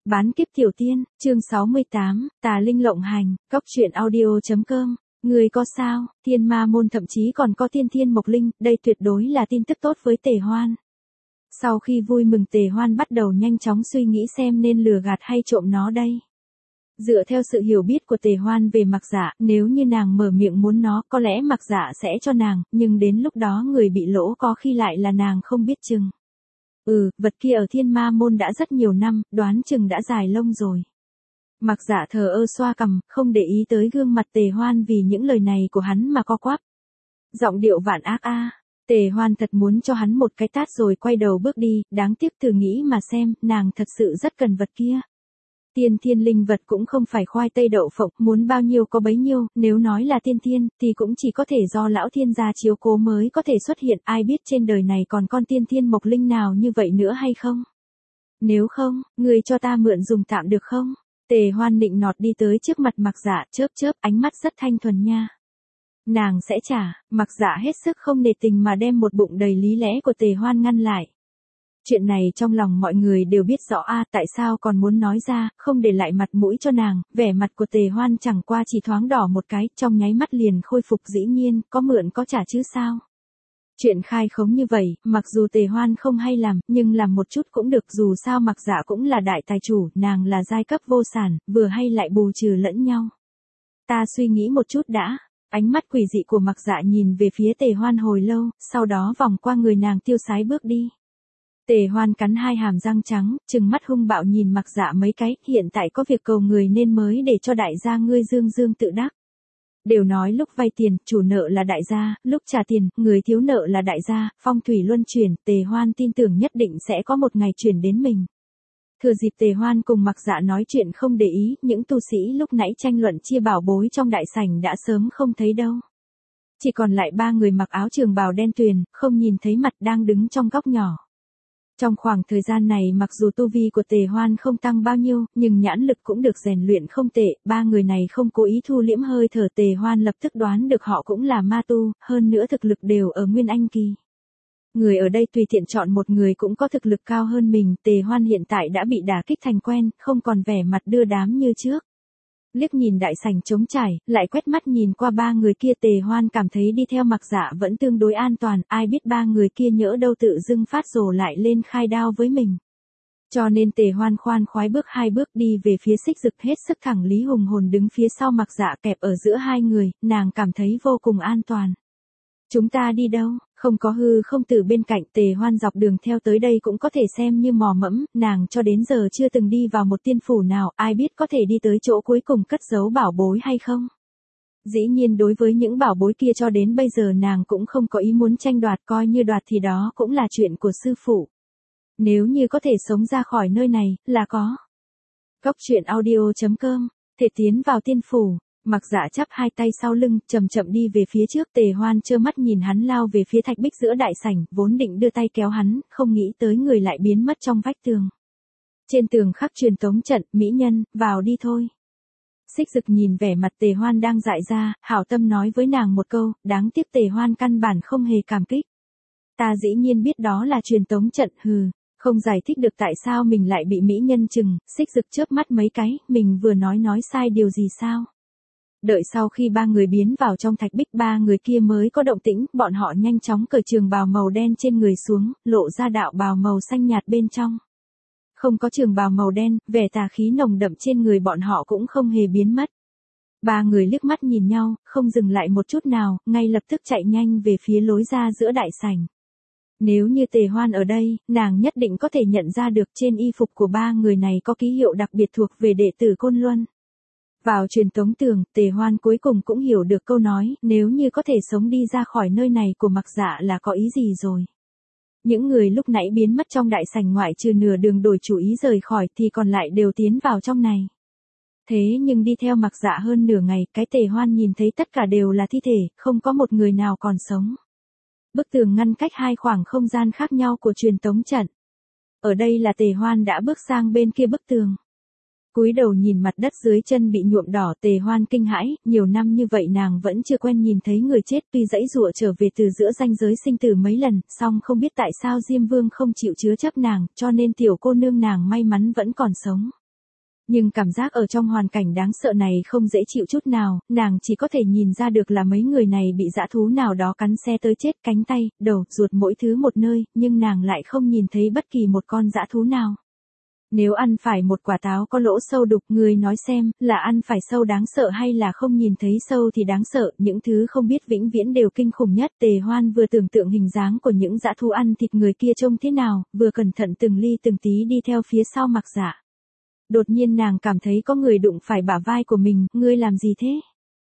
Bán kiếp tiểu tiên, chương 68, tà linh lộng hành, góc truyện audio.com. Người có sao, thiên ma môn thậm chí còn có tiên thiên mộc linh, đây tuyệt đối là tin tức tốt với Tề Hoan. Sau khi vui mừng Tề Hoan bắt đầu nhanh chóng suy nghĩ xem nên lừa gạt hay trộm nó đây. Dựa theo sự hiểu biết của Tề Hoan về Mặc Dạ, nếu như nàng mở miệng muốn nó, có lẽ Mặc Dạ sẽ cho nàng, nhưng đến lúc đó người bị lỗ có khi lại là nàng không biết chừng. Vật kia ở thiên ma môn đã rất nhiều năm, đoán chừng đã dài lông rồi. Mặc Dạ thờ ơ xoa cằm, không để ý tới gương mặt Tề Hoan vì những lời này của hắn mà co quắp. Giọng điệu vạn ác a. Tề Hoan thật muốn cho hắn một cái tát rồi quay đầu bước đi, đáng tiếc thử nghĩ mà xem, nàng thật sự rất cần vật kia. Tiên thiên linh vật cũng không phải khoai tây đậu phộng, muốn bao nhiêu có bấy nhiêu, nếu nói là tiên thiên, thì cũng chỉ có thể do lão thiên gia chiếu cố mới có thể xuất hiện, ai biết trên đời này còn con tiên thiên mộc linh nào như vậy nữa hay không? Nếu không, người cho ta mượn dùng tạm được không? Tề Hoan nịnh nọt đi tới trước mặt Mặc Dạ, chớp chớp, ánh mắt rất thanh thuần nha. Nàng sẽ trả, Mặc Dạ hết sức không nề tình mà đem một bụng đầy lý lẽ của Tề Hoan ngăn lại. Chuyện này trong lòng mọi người đều biết rõ tại sao còn muốn nói ra, không để lại mặt mũi cho nàng, vẻ mặt của Tề Hoan chẳng qua chỉ thoáng đỏ một cái, trong nháy mắt liền khôi phục dĩ nhiên, có mượn có trả chứ sao. Chuyện khai khống như vậy, mặc dù Tề Hoan không hay làm, nhưng làm một chút cũng được, dù sao Mặc Dạ cũng là đại tài chủ, nàng là giai cấp vô sản, vừa hay lại bù trừ lẫn nhau. Ta suy nghĩ một chút đã. Ánh mắt quỷ dị của Mặc Dạ nhìn về phía Tề Hoan hồi lâu, sau đó vòng qua người nàng tiêu sái bước đi. Tề Hoan cắn hai hàm răng trắng, trừng mắt hung bạo nhìn Mặc Dạ mấy cái, hiện tại có việc cầu người nên mới để cho đại gia ngươi dương dương tự đắc. Đều nói lúc vay tiền, chủ nợ là đại gia, lúc trả tiền, người thiếu nợ là đại gia, phong thủy luân chuyển, Tề Hoan tin tưởng nhất định sẽ có một ngày chuyển đến mình. Thừa dịp Tề Hoan cùng Mặc Dạ nói chuyện không để ý, những tu sĩ lúc nãy tranh luận chia bảo bối trong đại sảnh đã sớm không thấy đâu. Chỉ còn lại ba người mặc áo trường bào đen tuyền, không nhìn thấy mặt đang đứng trong góc nhỏ. Trong khoảng thời gian này mặc dù tu vi của Tề Hoan không tăng bao nhiêu, nhưng nhãn lực cũng được rèn luyện không tệ, ba người này không cố ý thu liễm hơi thở, Tề Hoan lập tức đoán được họ cũng là ma tu, hơn nữa thực lực đều ở Nguyên Anh kỳ. Người ở đây tùy tiện chọn một người cũng có thực lực cao hơn mình, Tề Hoan hiện tại đã bị đả kích thành quen, không còn vẻ mặt đưa đám như trước. Liếc nhìn đại sảnh trống trải, lại quét mắt nhìn qua ba người kia, Tề Hoan cảm thấy đi theo Mặc Dạ vẫn tương đối an toàn, ai biết ba người kia nhỡ đâu tự dưng phát rồ lại lên khai đao với mình. Cho nên Tề Hoan khoan khoái bước hai bước đi về phía Xích Dực, hết sức thẳng Lý Hùng Hồn đứng phía sau Mặc Dạ kẹp ở giữa hai người, nàng cảm thấy vô cùng an toàn. Chúng ta đi đâu? Không có hư không từ bên cạnh, Tề Hoan dọc đường theo tới đây cũng có thể xem như mò mẫm, nàng cho đến giờ chưa từng đi vào một tiên phủ nào, ai biết có thể đi tới chỗ cuối cùng cất giấu bảo bối hay không. Dĩ nhiên đối với những bảo bối kia cho đến bây giờ nàng cũng không có ý muốn tranh đoạt, coi như đoạt thì đó cũng là chuyện của sư phụ. Nếu như có thể sống ra khỏi nơi này, là có. Góc truyện audio.com, thể tiến vào tiên phủ. Mặc Dạ chắp hai tay sau lưng, chậm chậm đi về phía trước, Tề Hoan trơ mắt nhìn hắn lao về phía thạch bích giữa đại sảnh, vốn định đưa tay kéo hắn, không nghĩ tới người lại biến mất trong vách tường. Trên tường khắc truyền tống trận, mỹ nhân, vào đi thôi. Xích Dực nhìn vẻ mặt Tề Hoan đang dại ra, hảo tâm nói với nàng một câu, đáng tiếc Tề Hoan căn bản không hề cảm kích. Ta dĩ nhiên biết đó là truyền tống trận, không giải thích được tại sao mình lại bị mỹ nhân chừng, Xích Dực chớp mắt mấy cái, mình vừa nói sai điều gì sao? Đợi sau khi ba người biến vào trong thạch bích, ba người kia mới có động tĩnh, bọn họ nhanh chóng cởi trường bào màu đen trên người xuống, lộ ra đạo bào màu xanh nhạt bên trong. Không có trường bào màu đen, vẻ tà khí nồng đậm trên người bọn họ cũng không hề biến mất. Ba người liếc mắt nhìn nhau, không dừng lại một chút nào, ngay lập tức chạy nhanh về phía lối ra giữa đại sảnh. Nếu như Tề Hoan ở đây, nàng nhất định có thể nhận ra được trên y phục của ba người này có ký hiệu đặc biệt thuộc về đệ tử Côn Luân. Vào truyền tống tường, Tề Hoan cuối cùng cũng hiểu được câu nói, nếu như có thể sống đi ra khỏi nơi này của Mặc Dạ là có ý gì rồi. Những người lúc nãy biến mất trong đại sảnh ngoại trừ nửa đường đổi chủ ý rời khỏi thì còn lại đều tiến vào trong này. Thế nhưng đi theo Mặc Dạ hơn nửa ngày, cái Tề Hoan nhìn thấy tất cả đều là thi thể, không có một người nào còn sống. Bức tường ngăn cách hai khoảng không gian khác nhau của truyền tống trận. Ở đây là Tề Hoan đã bước sang bên kia bức tường. Cúi đầu nhìn mặt đất dưới chân bị nhuộm đỏ, Tề Hoan kinh hãi, nhiều năm như vậy nàng vẫn chưa quen nhìn thấy người chết, tuy dãy dụa trở về từ giữa ranh giới sinh tử mấy lần, song không biết tại sao Diêm Vương không chịu chứa chấp nàng, cho nên tiểu cô nương nàng may mắn vẫn còn sống. Nhưng cảm giác ở trong hoàn cảnh đáng sợ này không dễ chịu chút nào, nàng chỉ có thể nhìn ra được là mấy người này bị dã thú nào đó cắn xe tới chết, cánh tay, đầu, ruột mỗi thứ một nơi, nhưng nàng lại không nhìn thấy bất kỳ một con dã thú nào. Nếu ăn phải một quả táo có lỗ sâu đục, người nói xem, là ăn phải sâu đáng sợ hay là không nhìn thấy sâu thì đáng sợ, những thứ không biết vĩnh viễn đều kinh khủng nhất. Tề Hoan vừa tưởng tượng hình dáng của những dã thú ăn thịt người kia trông thế nào, vừa cẩn thận từng ly từng tí đi theo phía sau Mặc Dạ. Đột nhiên nàng cảm thấy có người đụng phải bả vai của mình, ngươi làm gì thế?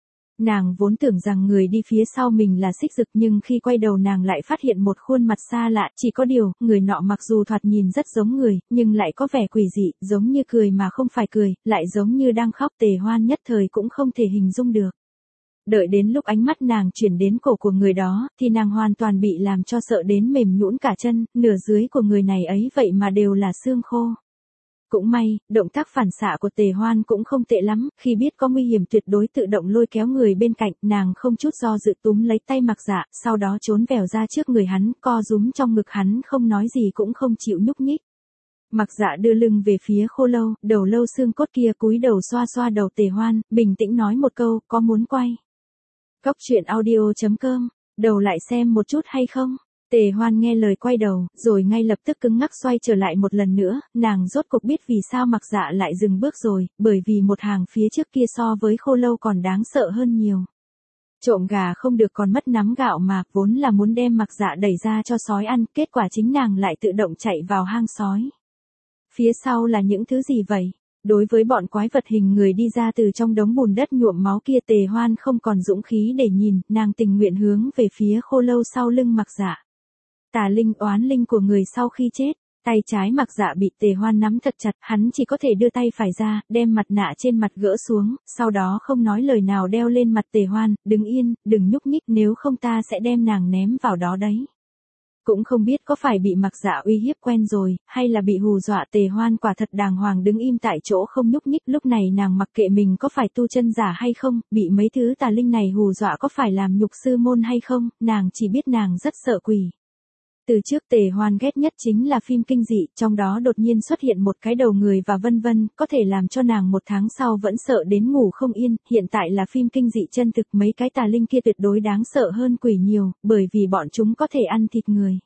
Nàng vốn tưởng rằng người đi phía sau mình là Xích Dực, nhưng khi quay đầu nàng lại phát hiện một khuôn mặt xa lạ, chỉ có điều, người nọ mặc dù thoạt nhìn rất giống người, nhưng lại có vẻ quỷ dị, giống như cười mà không phải cười, lại giống như đang khóc. Tề Hoan nhất thời cũng không thể hình dung được. Đợi đến lúc ánh mắt nàng chuyển đến cổ của người đó, thì nàng hoàn toàn bị làm cho sợ đến mềm nhũn cả chân, nửa dưới của người này ấy vậy mà đều là xương khô. Cũng may, động tác phản xạ của Tề Hoan cũng không tệ lắm, khi biết có nguy hiểm tuyệt đối tự động lôi kéo người bên cạnh, nàng không chút do dự túm lấy tay Mặc Dạ, sau đó trốn vèo ra trước người hắn, co rúm trong ngực hắn, không nói gì cũng không chịu nhúc nhích. Mặc Dạ đưa lưng về phía Khô Lâu, đầu lâu xương cốt kia, cúi đầu xoa xoa đầu Tề Hoan, bình tĩnh nói một câu, có muốn quay Cóc truyện audio.com, đầu lại xem một chút hay không? Tề Hoan nghe lời quay đầu, rồi ngay lập tức cứng ngắc xoay trở lại một lần nữa, nàng rốt cuộc biết vì sao Mặc Dạ lại dừng bước rồi, bởi vì một hàng phía trước kia so với Khô Lâu còn đáng sợ hơn nhiều. Trộm gà không được còn mất nắm gạo mà, vốn là muốn đem Mặc Dạ đẩy ra cho sói ăn, kết quả chính nàng lại tự động chạy vào hang sói. Phía sau là những thứ gì vậy? Đối với bọn quái vật hình người đi ra từ trong đống bùn đất nhuộm máu kia, Tề Hoan không còn dũng khí để nhìn, nàng tình nguyện hướng về phía Khô Lâu sau lưng Mặc Dạ. Tà linh oán linh của người sau khi chết, tay trái Mặc Dạ bị Tề Hoan nắm thật chặt, hắn chỉ có thể đưa tay phải ra, đem mặt nạ trên mặt gỡ xuống, sau đó không nói lời nào đeo lên mặt Tề Hoan, đứng yên, đừng nhúc nhích, nếu không ta sẽ đem nàng ném vào đó đấy. Cũng không biết có phải bị Mặc Dạ uy hiếp quen rồi, hay là bị hù dọa. Tề Hoan quả thật đàng hoàng đứng im tại chỗ không nhúc nhích, lúc này nàng mặc kệ mình có phải tu chân giả hay không, bị mấy thứ tà linh này hù dọa có phải làm nhục sư môn hay không, nàng chỉ biết nàng rất sợ quỷ. Từ trước Tề Hoan ghét nhất chính là phim kinh dị, trong đó đột nhiên xuất hiện một cái đầu người và vân vân, có thể làm cho nàng một tháng sau vẫn sợ đến ngủ không yên, hiện tại là phim kinh dị chân thực, mấy cái tà linh kia tuyệt đối đáng sợ hơn quỷ nhiều, bởi vì bọn chúng có thể ăn thịt người.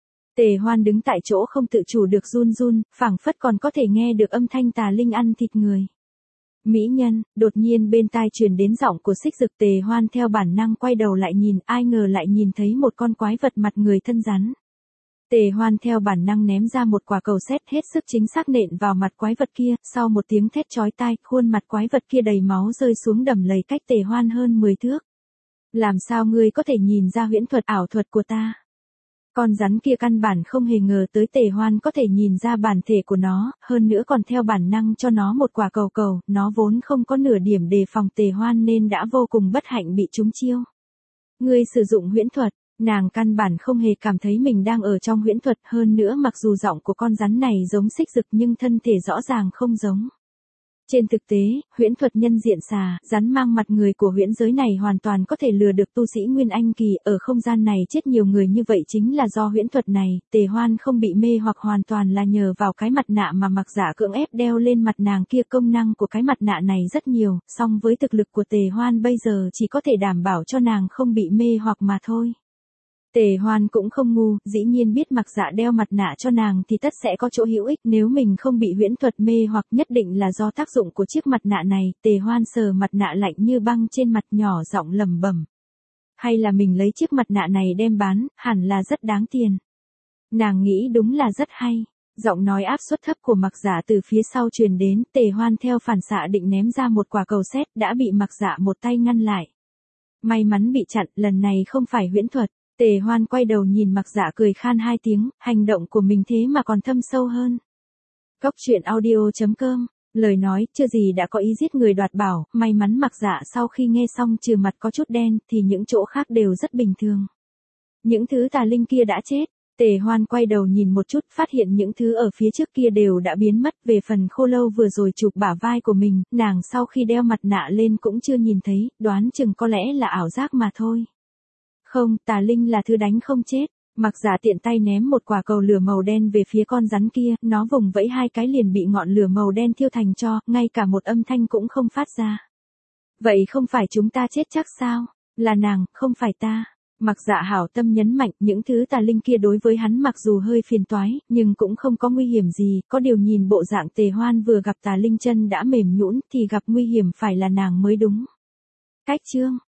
Tề Hoan đứng tại chỗ không tự chủ được run run, phảng phất còn có thể nghe được âm thanh tà linh ăn thịt người. Mỹ nhân, đột nhiên bên tai truyền đến giọng của Xích Dực. Tề Hoan theo bản năng quay đầu lại nhìn, ai ngờ lại nhìn thấy một con quái vật mặt người thân rắn. Tề Hoan theo bản năng ném ra một quả cầu sét hết sức chính xác nện vào mặt quái vật kia, sau một tiếng thét chói tai, khuôn mặt quái vật kia đầy máu rơi xuống đầm lầy cách Tề Hoan hơn 10 thước. Làm sao ngươi có thể nhìn ra huyễn thuật ảo thuật của ta? Con rắn kia căn bản không hề ngờ tới Tề Hoan có thể nhìn ra bản thể của nó, hơn nữa còn theo bản năng cho nó một quả cầu cầu, nó vốn không có nửa điểm đề phòng Tề Hoan nên đã vô cùng bất hạnh bị trúng chiêu. Ngươi sử dụng huyễn thuật. Nàng căn bản không hề cảm thấy mình đang ở trong huyễn thuật, hơn nữa mặc dù giọng của con rắn này giống Xích Dực nhưng thân thể rõ ràng không giống. Trên thực tế, huyễn thuật nhân diện xà, rắn mang mặt người của huyễn giới này hoàn toàn có thể lừa được tu sĩ Nguyên Anh kỳ, ở không gian này chết nhiều người như vậy chính là do huyễn thuật này. Tề Hoan không bị mê hoặc hoàn toàn là nhờ vào cái mặt nạ mà Mặc Dạ cưỡng ép đeo lên mặt nàng kia. Công năng của cái mặt nạ này rất nhiều, song với thực lực của Tề Hoan bây giờ chỉ có thể đảm bảo cho nàng không bị mê hoặc mà thôi. Tề Hoan cũng không ngu, dĩ nhiên biết Mặc Dạ đeo mặt nạ cho nàng thì tất sẽ có chỗ hữu ích, nếu mình không bị huyễn thuật mê hoặc nhất định là do tác dụng của chiếc mặt nạ này. Tề Hoan sờ mặt nạ lạnh như băng trên mặt, nhỏ giọng lẩm bẩm. Hay là mình lấy chiếc mặt nạ này đem bán, hẳn là rất đáng tiền. Nàng nghĩ đúng là rất hay. Giọng nói áp suất thấp của Mặc Dạ từ phía sau truyền đến, Tề Hoan theo phản xạ định ném ra một quả cầu sét, đã bị Mặc Dạ một tay ngăn lại. May mắn bị chặn, lần này không phải huyễn thuật. Tề Hoan quay đầu nhìn Mặc Dạ cười khan hai tiếng, hành động của mình thế mà còn thâm sâu hơn. Cóc truyện audio.com, lời nói, chưa gì đã có ý giết người đoạt bảo, may mắn Mặc Dạ sau khi nghe xong trừ mặt có chút đen, thì những chỗ khác đều rất bình thường. Những thứ tà linh kia đã chết. Tề Hoan quay đầu nhìn một chút, phát hiện những thứ ở phía trước kia đều đã biến mất. Về phần Khô Lâu vừa rồi chụp bả vai của mình, nàng sau khi đeo mặt nạ lên cũng chưa nhìn thấy, đoán chừng có lẽ là ảo giác mà thôi. Không, tà linh là thứ đánh không chết. Mặc Dạ tiện tay ném một quả cầu lửa màu đen về phía con rắn kia, nó vùng vẫy hai cái liền bị ngọn lửa màu đen thiêu thành tro, ngay cả một âm thanh cũng không phát ra. Vậy không phải chúng ta chết chắc sao? Là nàng, không phải ta. Mặc Dạ hảo tâm nhấn mạnh, những thứ tà linh kia đối với hắn mặc dù hơi phiền toái, nhưng cũng không có nguy hiểm gì, có điều nhìn bộ dạng Tề Hoan vừa gặp tà linh chân đã mềm nhũn thì gặp nguy hiểm phải là nàng mới đúng. Cách chương